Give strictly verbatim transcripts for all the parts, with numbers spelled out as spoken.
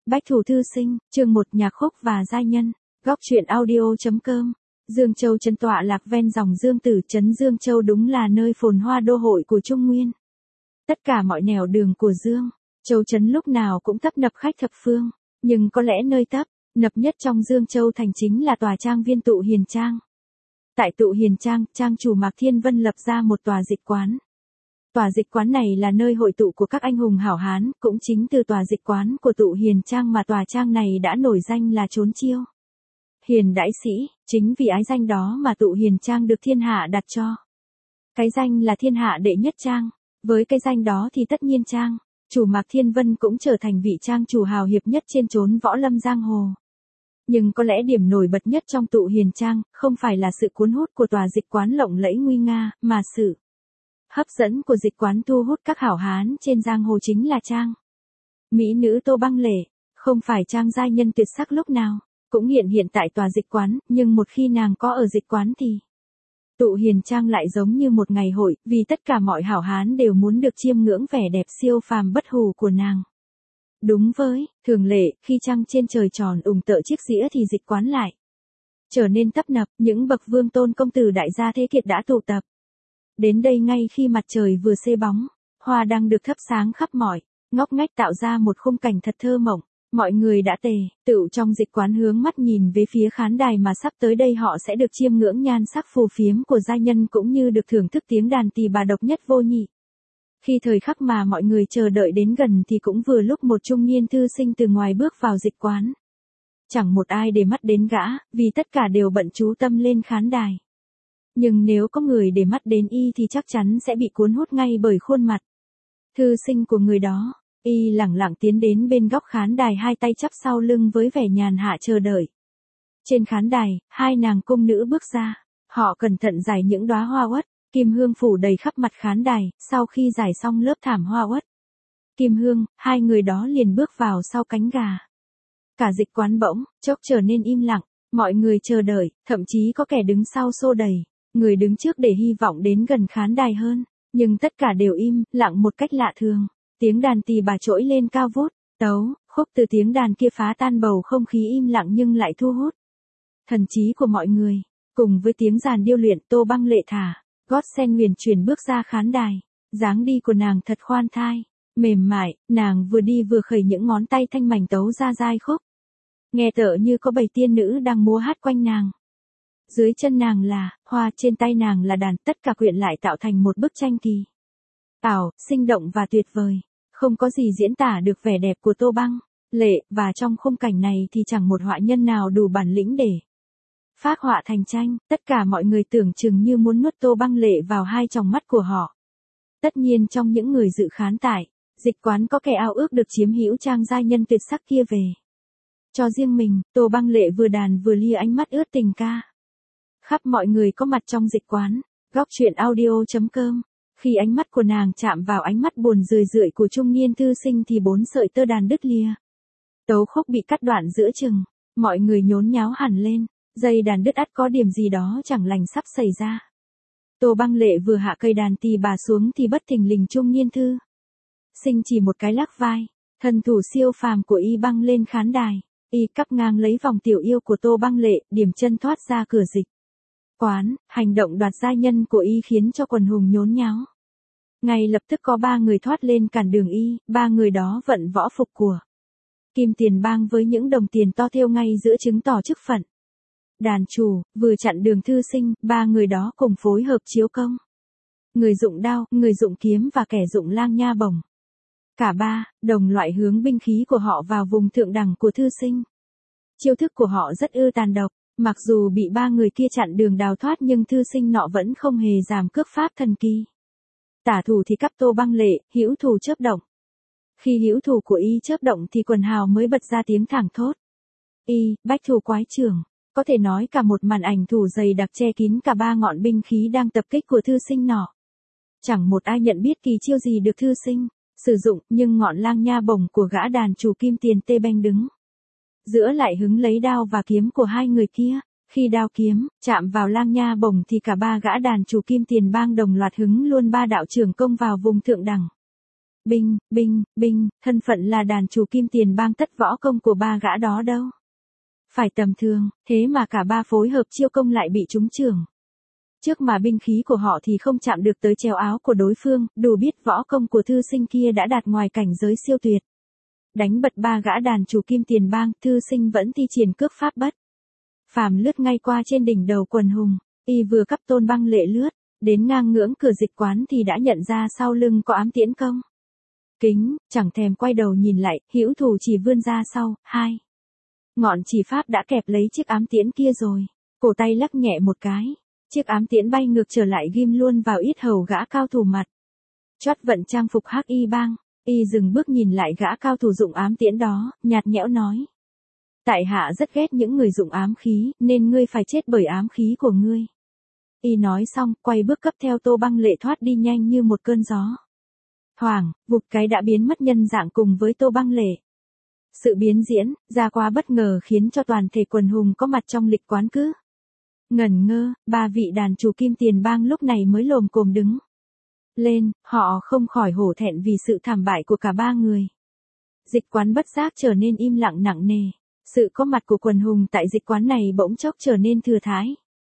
Bách thủ thư sinh, chương một nhạc khúc và giai nhân, góc truyện audio.com. Dương Châu trấn tọa lạc ven dòng Dương Tử, trấn Dương Châu đúng là nơi phồn hoa đô hội của Trung Nguyên. Tất cả mọi nẻo đường của Dương Châu trấn lúc nào cũng tấp nập khách thập phương, nhưng có lẽ nơi tấp nập nhất trong Dương Châu thành chính là tòa trang viên Tụ Hiền Trang. Tại Tụ Hiền Trang, trang chủ Mạc Thiên Vân lập ra một tòa dịch quán. Tòa dịch quán này là nơi hội tụ của các anh hùng hảo hán, cũng chính từ tòa dịch quán của Tụ Hiền Trang mà tòa trang này đã nổi danh là trốn chiêu hiền đãi sĩ, chính vì ái danh đó mà Tụ Hiền Trang được thiên hạ đặt cho cái danh là thiên hạ đệ nhất trang. Với cái danh đó thì tất nhiên trang chủ Mạc Thiên Vân cũng trở thành vị trang chủ hào hiệp nhất trên chốn võ lâm giang hồ. Nhưng có lẽ điểm nổi bật nhất trong Tụ Hiền Trang không phải là sự cuốn hút của tòa dịch quán lộng lẫy nguy nga, mà sự hấp dẫn của dịch quán thu hút các hảo hán trên giang hồ chính là trang mỹ nữ Tô Băng Lệ. Không phải trang giai nhân tuyệt sắc lúc nào cũng hiện hiện tại tòa dịch quán, nhưng một khi nàng có ở dịch quán thì Tụ Hiền Trang lại giống như một ngày hội, vì tất cả mọi hảo hán đều muốn được chiêm ngưỡng vẻ đẹp siêu phàm bất hủ của nàng. Đúng với thường lệ, khi trăng trên trời tròn ủng tợ chiếc dĩa thì dịch quán lại trở nên tấp nập, những bậc vương tôn công tử đại gia thế kiệt đã tụ tập đến đây ngay khi mặt trời vừa xê bóng, hoa đang được thắp sáng khắp mọi ngóc ngách tạo ra một khung cảnh thật thơ mộng. Mọi người đã tề tựu trong dịch quán hướng mắt nhìn về phía khán đài mà sắp tới đây họ sẽ được chiêm ngưỡng nhan sắc phù phiếm của giai nhân cũng như được thưởng thức tiếng đàn tỳ bà độc nhất vô nhị. Khi thời khắc mà mọi người chờ đợi đến gần thì cũng vừa lúc một trung niên thư sinh từ ngoài bước vào dịch quán. Chẳng một ai để mắt đến gã, vì tất cả đều bận chú tâm lên khán đài. Nhưng nếu có người để mắt đến y thì chắc chắn sẽ bị cuốn hút ngay bởi khuôn mặt thư sinh của người đó. Y lẳng lặng tiến đến bên góc khán đài, hai tay chắp sau lưng với vẻ nhàn hạ chờ đợi. Trên khán đài, hai nàng cung nữ bước ra, họ cẩn thận rải những đóa hoa uất kim hương phủ đầy khắp mặt khán đài. Sau khi rải xong lớp thảm hoa uất kim hương, hai người đó liền bước vào sau cánh gà. Cả dịch quán bỗng chốc trở nên im lặng, mọi người chờ đợi, thậm chí có kẻ đứng sau xô đẩy người đứng trước để hy vọng đến gần khán đài hơn, nhưng tất cả đều im lặng một cách lạ thường. Tiếng đàn tỳ bà trỗi lên cao vút, tấu khúc từ tiếng đàn kia phá tan bầu không khí im lặng nhưng lại thu hút thần trí của mọi người. Cùng với tiếng đàn điêu luyện, Tô Băng Lệ thả gót sen huyền chuyển bước ra khán đài. Dáng đi của nàng thật khoan thai, mềm mại, nàng vừa đi vừa khởi những ngón tay thanh mảnh tấu ra giai khúc. Nghe tựa như có bầy tiên nữ đang múa hát quanh nàng. Dưới chân nàng là hoa, trên tay nàng là đàn, tất cả quyện lại tạo thành một bức tranh kỳ ảo, sinh động và tuyệt vời. Không có gì diễn tả được vẻ đẹp của Tô Băng Lệ, và trong khung cảnh này thì chẳng một họa nhân nào đủ bản lĩnh để phác họa thành tranh. Tất cả mọi người tưởng chừng như muốn nuốt Tô Băng Lệ vào hai tròng mắt của họ. Tất nhiên trong những người dự khán tại dịch quán có kẻ ao ước được chiếm hữu trang giai nhân tuyệt sắc kia về cho riêng mình. Tô Băng Lệ vừa đàn vừa lia ánh mắt ướt tình ca khắp mọi người có mặt trong dịch quán. Góc truyện audio.com. Khi ánh mắt của nàng chạm vào ánh mắt buồn rười rượi của trung niên thư sinh thì bốn sợi tơ đàn đứt lìa. Tấu khúc bị cắt đoạn giữa chừng, mọi người nhốn nháo hẳn lên, dây đàn đứt ắt có điểm gì đó chẳng lành sắp xảy ra. Tô Băng Lệ vừa hạ cây đàn tỳ bà xuống thì bất thình lình trung niên thư sinh chỉ một cái lắc vai, thần thủ siêu phàm của y băng lên khán đài. Y cắp ngang lấy vòng tiểu yêu của Tô Băng Lệ, điểm chân thoát ra cửa dịch quán. Hành động đoạt giai nhân của y khiến cho quần hùng nhốn nháo. Ngay lập tức có ba người thoát lên cản đường y, ba người đó vận võ phục của Kim Tiền Bang với những đồng tiền to thêu ngay giữa chứng tỏ chức phận đàn chủ, vừa chặn đường thư sinh. Ba người đó cùng phối hợp chiếu công, người dụng đao, người dụng kiếm và kẻ dụng lang nha bổng. Cả ba đồng loại hướng binh khí của họ vào vùng thượng đẳng của thư sinh. Chiêu thức của họ rất ư tàn độc. Mặc dù bị ba người kia chặn đường đào thoát nhưng thư sinh nọ vẫn không hề giảm cước pháp thần kỳ. Tả thủ thì cắp Tô Băng Lệ, hữu thủ chớp động. Khi hữu thủ của y chớp động thì quần hào mới bật ra tiếng thảng thốt. Y, bách thủ quái trưởng. Có thể nói cả một màn ảnh thủ dày đặc che kín cả ba ngọn binh khí đang tập kích của thư sinh nọ. Chẳng một ai nhận biết kỳ chiêu gì được thư sinh sử dụng, nhưng ngọn lang nha bổng của gã đàn chủ Kim Tiền Tê Banh đứng giữa lại hứng lấy đao và kiếm của hai người kia. Khi đao kiếm chạm vào lang nha bổng thì cả ba gã đàn chủ Kim Tiền Bang đồng loạt hứng luôn ba đạo trường công vào vùng thượng đẳng. binh, binh, binh, thân phận là đàn chủ kim tiền bang, tất võ công của ba gã đó đâu phải tầm thường, thế mà cả ba phối hợp chiêu công lại bị trúng chưởng. Trước mà binh khí của họ thì không chạm được tới chéo áo của đối phương, đủ biết võ công của thư sinh kia đã đạt ngoài cảnh giới siêu tuyệt. Đánh bật ba gã đàn chủ kim tiền bang, thư sinh vẫn thi triển cước pháp bất phàm lướt ngay qua trên đỉnh đầu quần hùng. Y vừa cấp Tôn Băng Lệ lướt đến ngang ngưỡng cửa dịch quán thì đã nhận ra sau lưng có ám tiễn công. Kính, chẳng thèm quay đầu nhìn lại, hữu thủ chỉ vươn ra sau, hai. Ngọn chỉ pháp đã kẹp lấy chiếc ám tiễn kia rồi. Cổ tay lắc nhẹ một cái. Chiếc ám tiễn bay ngược trở lại ghim luôn vào yết hầu gã cao thủ mặt. Chót vận trang phục hắc y bang. Y dừng bước nhìn lại gã cao thủ dụng ám tiễn đó, nhạt nhẽo nói. Tại hạ rất ghét những người dụng ám khí, nên ngươi phải chết bởi ám khí của ngươi. Y nói xong, quay bước cấp theo Tô Băng Lệ thoát đi nhanh như một cơn gió. Thoảng, vụt cái đã biến mất nhân dạng cùng với Tô Băng Lệ. Sự biến diễn, ra quá bất ngờ khiến cho toàn thể quần hùng có mặt trong lịch quán cứ ngẩn ngơ, ba vị đàn chủ kim tiền bang lúc này mới lồm cồm đứng lên, họ không khỏi hổ thẹn vì sự thảm bại của cả ba người. Dịch quán bất giác trở nên im lặng nặng nề, sự có mặt của quần hùng tại dịch quán này bỗng chốc trở nên thừa thãi.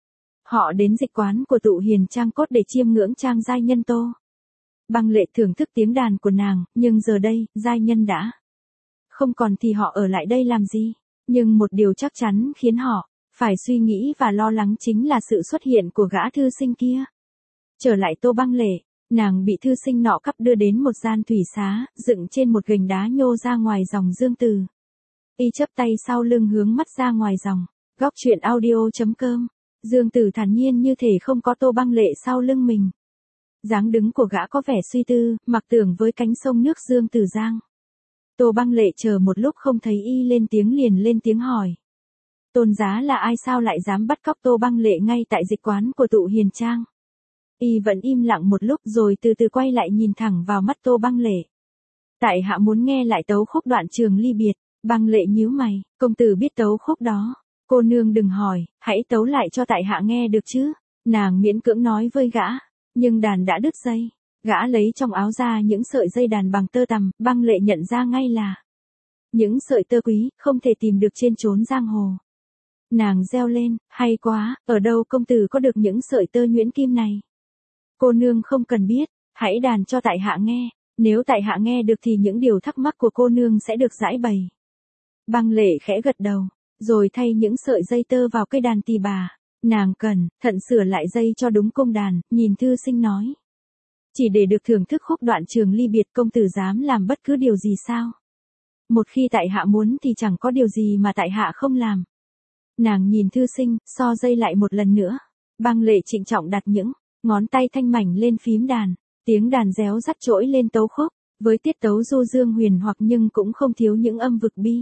Họ đến dịch quán của Tụ Hiền Trang Cốt để chiêm ngưỡng trang giai nhân Tô Băng Lệ, thưởng thức tiếng đàn của nàng, nhưng giờ đây, giai nhân đã không còn thì họ ở lại đây làm gì? Nhưng một điều chắc chắn khiến họ phải suy nghĩ và lo lắng chính là sự xuất hiện của gã thư sinh kia. Trở lại Tô Băng Lệ, nàng bị thư sinh nọ cắp đưa đến một gian thủy xá, dựng trên một gành đá nhô ra ngoài dòng Dương Tử. Y chắp tay sau lưng hướng mắt ra ngoài dòng. Góc truyện audio chấm com. Dương Tử thản nhiên như thể không có Tô Băng Lệ sau lưng mình. Dáng đứng của gã có vẻ suy tư, mặc tưởng với cánh sông nước Dương Tử Giang. Tô Băng Lệ chờ một lúc không thấy y lên tiếng liền lên tiếng hỏi. Tôn giá là ai, sao lại dám bắt cóc Tô Băng Lệ ngay tại dịch quán của Tụ Hiền Trang? Y vẫn im lặng một lúc rồi từ từ quay lại nhìn thẳng vào mắt Tô Băng Lệ. Tại hạ muốn nghe lại tấu khúc đoạn Trường Ly Biệt. Băng Lệ nhíu mày, công tử biết tấu khúc đó. Cô nương đừng hỏi, hãy tấu lại cho tại hạ nghe được chứ. Nàng miễn cưỡng nói với gã, nhưng đàn đã đứt dây. Gã lấy trong áo ra những sợi dây đàn bằng tơ tằm, Băng Lệ nhận ra ngay là những sợi tơ quý, không thể tìm được trên chốn giang hồ. Nàng reo lên, hay quá, ở đâu công tử có được những sợi tơ nhuyễn kim này? Cô nương không cần biết, hãy đàn cho tại hạ nghe, nếu tại hạ nghe được thì những điều thắc mắc của cô nương sẽ được giải bày. Băng Lệ khẽ gật đầu, rồi thay những sợi dây tơ vào cây đàn tỳ bà. Nàng cẩn thận sửa lại dây cho đúng cung đàn, nhìn thư sinh nói. Chỉ để được thưởng thức khúc đoạn Trường Ly Biệt, công tử dám làm bất cứ điều gì sao? Một khi tại hạ muốn thì chẳng có điều gì mà tại hạ không làm. Nàng nhìn thư sinh, so dây lại một lần nữa. Băng Lệ trịnh trọng đặt những ngón tay thanh mảnh lên phím đàn, tiếng đàn réo rắt trỗi lên tấu khúc, với tiết tấu du dương huyền hoặc nhưng cũng không thiếu những âm vực bi.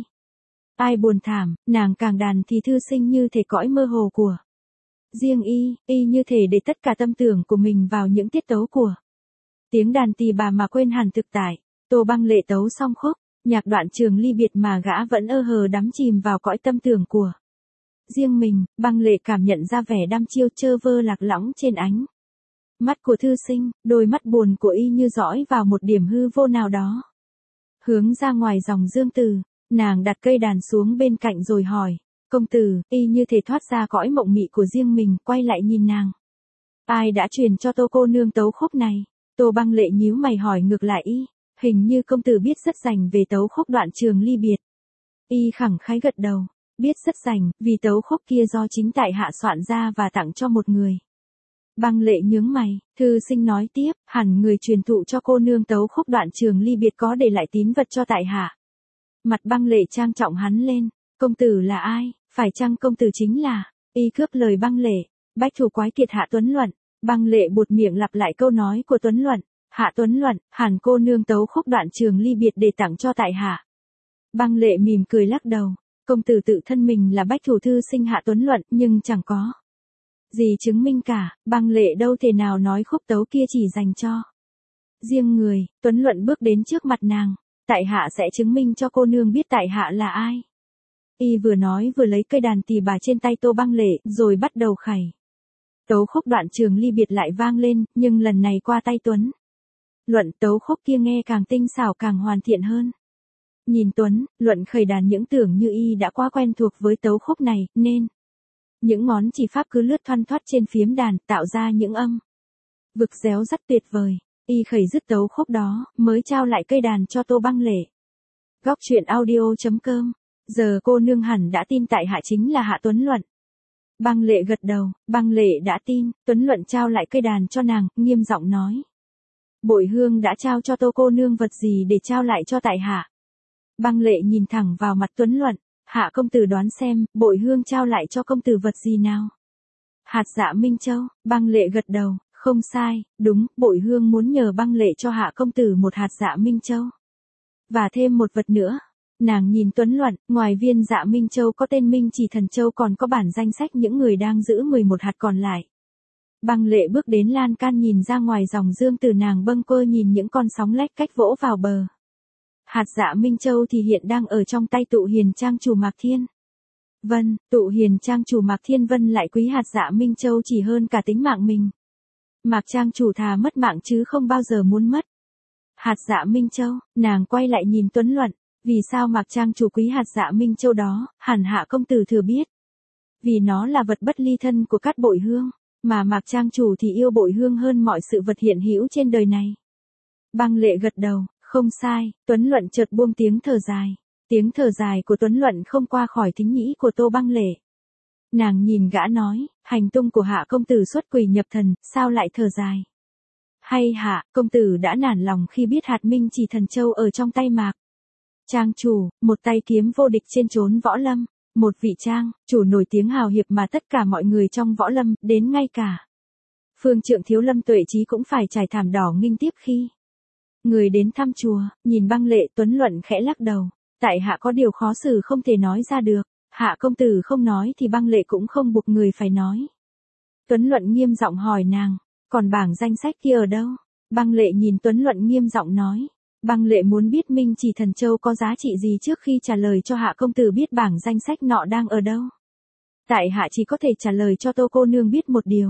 Ai buồn thảm, nàng càng đàn thì thư sinh như thể cõi mơ hồ của riêng y, y như thể để tất cả tâm tưởng của mình vào những tiết tấu của tiếng đàn tỳ bà mà quên hẳn thực tại. Tô Băng Lệ tấu xong khúc nhạc đoạn Trường Ly Biệt mà gã vẫn ơ hờ đắm chìm vào cõi tâm tưởng của riêng mình. Băng Lệ cảm nhận ra vẻ đăm chiêu chơ vơ lạc lõng trên ánh mắt của thư sinh, đôi mắt buồn của y như dõi vào một điểm hư vô nào đó. Hướng ra ngoài dòng Dương Tử, nàng đặt cây đàn xuống bên cạnh rồi hỏi, công tử, y như thể thoát ra cõi mộng mị của riêng mình, quay lại nhìn nàng. Ai đã truyền cho Tô cô nương tấu khúc này? Tô Băng Lệ nhíu mày hỏi ngược lại y, hình như công tử biết rất rành về tấu khúc đoạn Trường Ly Biệt. Y khẳng khái gật đầu, biết rất rành, vì tấu khúc kia do chính tại hạ soạn ra và tặng cho một người. Băng Lệ nhướng mày, thư sinh nói tiếp, hẳn người truyền thụ cho cô nương tấu khúc đoạn Trường Ly Biệt có để lại tín vật cho tại hạ. Mặt Băng Lệ trang trọng hắn lên, công tử là ai, phải chăng công tử chính là, y cướp lời Băng Lệ, bách thủ quái kiệt Hạ Tuấn Luận. Băng Lệ buột miệng lặp lại câu nói của Tuấn Luận, Hạ Tuấn Luận, hẳn cô nương tấu khúc đoạn Trường Ly Biệt để tặng cho tại hạ. Băng Lệ mỉm cười lắc đầu, công tử tự thân mình là bách thủ thư sinh Hạ Tuấn Luận, nhưng chẳng có gì chứng minh cả. Băng Lệ đâu thể nào nói khúc tấu kia chỉ dành cho riêng người. Tuấn Luận bước đến trước mặt nàng, tại hạ sẽ chứng minh cho cô nương biết tại hạ là ai. Y vừa nói vừa lấy cây đàn tỳ bà trên tay Tô Băng Lệ, rồi bắt đầu khảy. Tấu khúc đoạn Trường Ly Biệt lại vang lên, nhưng lần này qua tay Tuấn Luận tấu khúc kia nghe càng tinh xảo càng hoàn thiện hơn. Nhìn Tuấn, Luận khởi đàn những tưởng như y đã quá quen thuộc với tấu khúc này, nên những ngón chỉ pháp cứ lướt thoăn thoắt trên phím đàn, tạo ra những âm vực réo rắt tuyệt vời. Y khởi dứt tấu khúc đó, mới trao lại cây đàn cho Tô Băng Lệ. Góc truyện audio chấm com. Giờ cô nương hẳn đã tin tại hạ chính là Hạ Tuấn Luận. Băng Lệ gật đầu, Băng Lệ đã tin. Tuấn Luận trao lại cây đàn cho nàng, nghiêm giọng nói: Bội Hương đã trao cho Tô cô nương vật gì để trao lại cho tại hạ? Băng Lệ nhìn thẳng vào mặt Tuấn Luận: Hạ công tử đoán xem, Bội Hương trao lại cho công tử vật gì nào? Hạt dạ Minh Châu. Băng Lệ gật đầu, không sai, đúng, Bội Hương muốn nhờ Băng Lệ cho Hạ công tử một hạt dạ Minh Châu. Và thêm một vật nữa. Nàng nhìn Tuấn Luận, ngoài viên dạ Minh Châu có tên Minh Chỉ Thần Châu còn có bản danh sách những người đang giữ mười một hạt còn lại. Băng Lệ bước đến lan can nhìn ra ngoài dòng dương từ nàng bâng quơ nhìn những con sóng lách cách vỗ vào bờ. Hạt dạ Minh Châu thì hiện đang ở trong tay Tụ Hiền Trang chủ Mạc Thiên Vân. Tụ Hiền Trang chủ Mạc Thiên Vân lại quý hạt dạ Minh Châu chỉ hơn cả tính mạng mình. Mạc Trang chủ thà mất mạng chứ không bao giờ muốn mất hạt dạ Minh Châu. Nàng quay lại nhìn Tuấn Luận, vì sao Mạc Trang chủ quý hạt dạ Minh Châu đó, hẳn Hạ công tử thừa biết. Vì nó là vật bất ly thân của Cát Bội Hương, mà Mạc Trang chủ thì yêu Bội Hương hơn mọi sự vật hiện hữu trên đời này. Băng Lệ gật đầu, không sai. Tuấn Luận chợt buông tiếng thở dài. Tiếng thở dài của Tuấn Luận không qua khỏi thính nhĩ của Tô Băng Lệ. Nàng nhìn gã nói, hành tung của Hạ công tử xuất quỷ nhập thần, sao lại thở dài? Hay Hạ công tử đã nản lòng khi biết hạt Minh Chỉ Thần Châu ở trong tay Mạc Trang chủ, một tay kiếm vô địch trên chốn võ lâm, một vị Trang chủ nổi tiếng hào hiệp mà tất cả mọi người trong võ lâm, đến ngay cả Phương Trượng Thiếu Lâm Tuệ Chí cũng phải trải thảm đỏ nghinh tiếp khi người đến thăm chùa. Nhìn Băng Lệ, Tuấn Luận khẽ lắc đầu, tại hạ có điều khó xử không thể nói ra được. Hạ công tử không nói thì Băng Lệ cũng không buộc người phải nói. Tuấn Luận nghiêm giọng hỏi nàng, còn bảng danh sách kia ở đâu? Băng Lệ nhìn Tuấn Luận nghiêm giọng nói. Băng Lệ muốn biết Minh Chỉ Thần Châu có giá trị gì trước khi trả lời cho Hạ công tử biết bảng danh sách nọ đang ở đâu. Tại hạ chỉ có thể trả lời cho Tô cô nương biết một điều.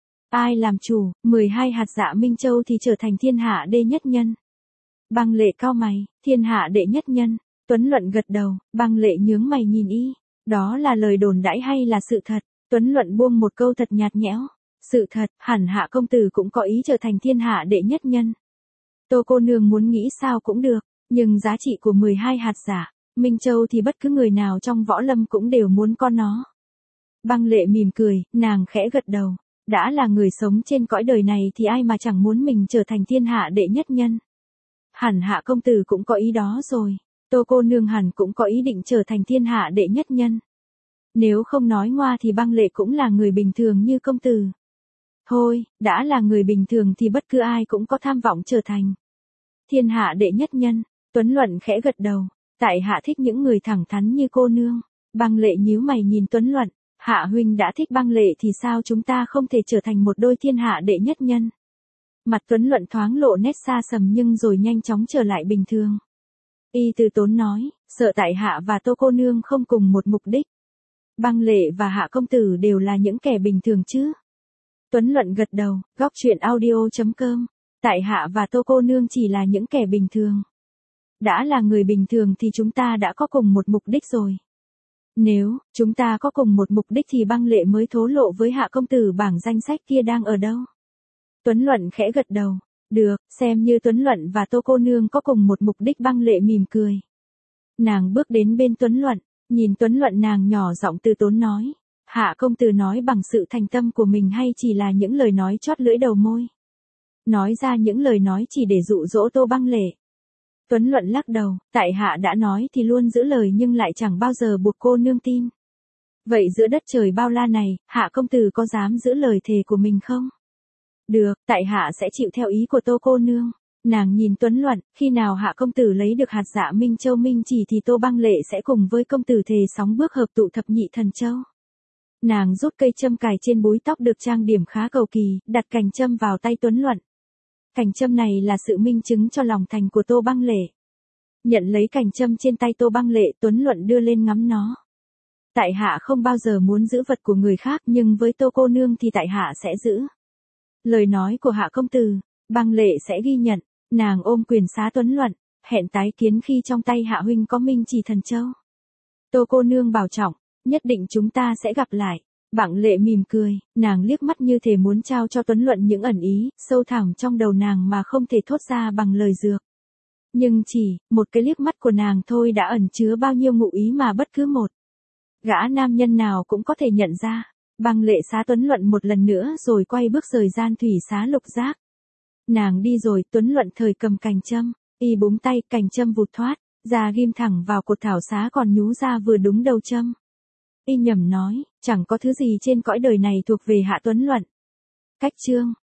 Ai làm chủ, mười hai hạt dạ Minh Châu thì trở thành thiên hạ đệ nhất nhân. Băng Lệ cau mày, thiên hạ đệ nhất nhân. Tuấn Luận gật đầu, Băng Lệ nhướng mày nhìn y. Đó là lời đồn đãi hay là sự thật? Tuấn Luận buông một câu thật nhạt nhẽo. Sự thật, hẳn Hạ công tử cũng có ý trở thành thiên hạ đệ nhất nhân. Tô cô nương muốn nghĩ sao cũng được, nhưng giá trị của mười hai hạt giả Minh Châu thì bất cứ người nào trong võ lâm cũng đều muốn có nó. Băng Lệ mỉm cười, nàng khẽ gật đầu. Đã là người sống trên cõi đời này thì ai mà chẳng muốn mình trở thành thiên hạ đệ nhất nhân. Hẳn Hạ công tử cũng có ý đó rồi. Tô cô nương hẳn cũng có ý định trở thành thiên hạ đệ nhất nhân. Nếu không nói ngoa thì Băng Lệ cũng là người bình thường như công tử. Thôi, đã là người bình thường thì bất cứ ai cũng có tham vọng trở thành thiên hạ đệ nhất nhân. Tuấn Luận khẽ gật đầu. Tại hạ thích những người thẳng thắn như cô nương. Băng Lệ nhíu mày nhìn Tuấn Luận. Hạ huynh đã thích Băng Lệ thì sao chúng ta không thể trở thành một đôi thiên hạ đệ nhất nhân? Mặt Tuấn Luận thoáng lộ nét xa sầm nhưng rồi nhanh chóng trở lại bình thường. Y từ tốn nói, sợ tại hạ và Tô cô nương không cùng một mục đích. Băng Lệ và Hạ công tử đều là những kẻ bình thường chứ? Tuấn Luận gật đầu, góc truyện audio chấm com. Tại hạ và Tô cô nương chỉ là những kẻ bình thường. Đã là người bình thường thì chúng ta đã có cùng một mục đích rồi. Nếu chúng ta có cùng một mục đích thì Băng Lệ mới thố lộ với Hạ công tử bảng danh sách kia đang ở đâu. Tuấn Luận khẽ gật đầu. Được, xem như Tuấn Luận và Tô cô nương có cùng một mục đích. Băng Lệ mỉm cười. Nàng bước đến bên Tuấn Luận, nhìn Tuấn Luận nàng nhỏ giọng từ tốn nói. Hạ công tử nói bằng sự thành tâm của mình hay chỉ là những lời nói chót lưỡi đầu môi? Nói ra những lời nói chỉ để dụ dỗ Tô Băng Lệ. Tuấn Luận lắc đầu, tại hạ đã nói thì luôn giữ lời nhưng lại chẳng bao giờ buộc cô nương tin. Vậy giữa đất trời bao la này, Hạ công tử có dám giữ lời thề của mình không? Được, tại hạ sẽ chịu theo ý của Tô cô nương. Nàng nhìn Tuấn Luận, khi nào Hạ công tử lấy được hạt dạ Minh Châu Minh Chỉ thì Tô Băng Lệ sẽ cùng với công tử thề sóng bước hợp tụ thập nhị thần châu. Nàng rút cây châm cài trên búi tóc được trang điểm khá cầu kỳ, đặt cành châm vào tay Tuấn Luận. Cành châm này là sự minh chứng cho lòng thành của Tô Băng Lệ. Nhận lấy cành châm trên tay Tô Băng Lệ, Tuấn Luận đưa lên ngắm nó. Tại hạ không bao giờ muốn giữ vật của người khác nhưng với Tô cô nương thì tại hạ sẽ giữ lời nói của Hạ công tử. Băng Lệ sẽ ghi nhận. Nàng ôm quyền xá Tuấn Luận, hẹn tái kiến khi trong tay hạ huynh có Minh Chỉ Thần Châu. Tô cô nương bảo trọng, nhất định chúng ta sẽ gặp lại. Bảng Lệ mỉm cười, nàng liếc mắt như thể muốn trao cho Tuấn Luận những ẩn ý, sâu thẳm trong đầu nàng mà không thể thốt ra bằng lời dược. Nhưng chỉ, một cái liếc mắt của nàng thôi đã ẩn chứa bao nhiêu ngụ ý mà bất cứ một gã nam nhân nào cũng có thể nhận ra. Băng Lệ xá Tuấn Luận một lần nữa rồi quay bước rời gian thủy xá lục giác. Nàng đi rồi, Tuấn Luận thời cầm cành châm, y búng tay, cành châm vụt thoát, ra ghim thẳng vào cột thảo xá còn nhú ra vừa đúng đầu châm. Y nhầm nói, chẳng có thứ gì trên cõi đời này thuộc về Hạ Tuấn Luận. Cách chương